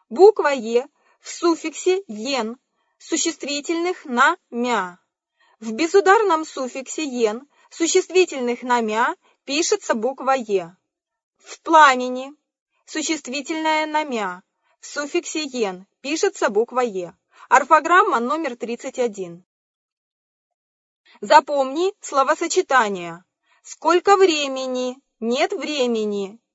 Буква «е» в суффиксе «ен» существительных на «мя». В безударном суффиксе «ен» существительных на «мя» пишется буква «е». В пламени существительное на «мя». В суффиксе «ен» пишется буква «е». Орфограмма номер 31. Запомни словосочетание. Сколько времени? Нет времени.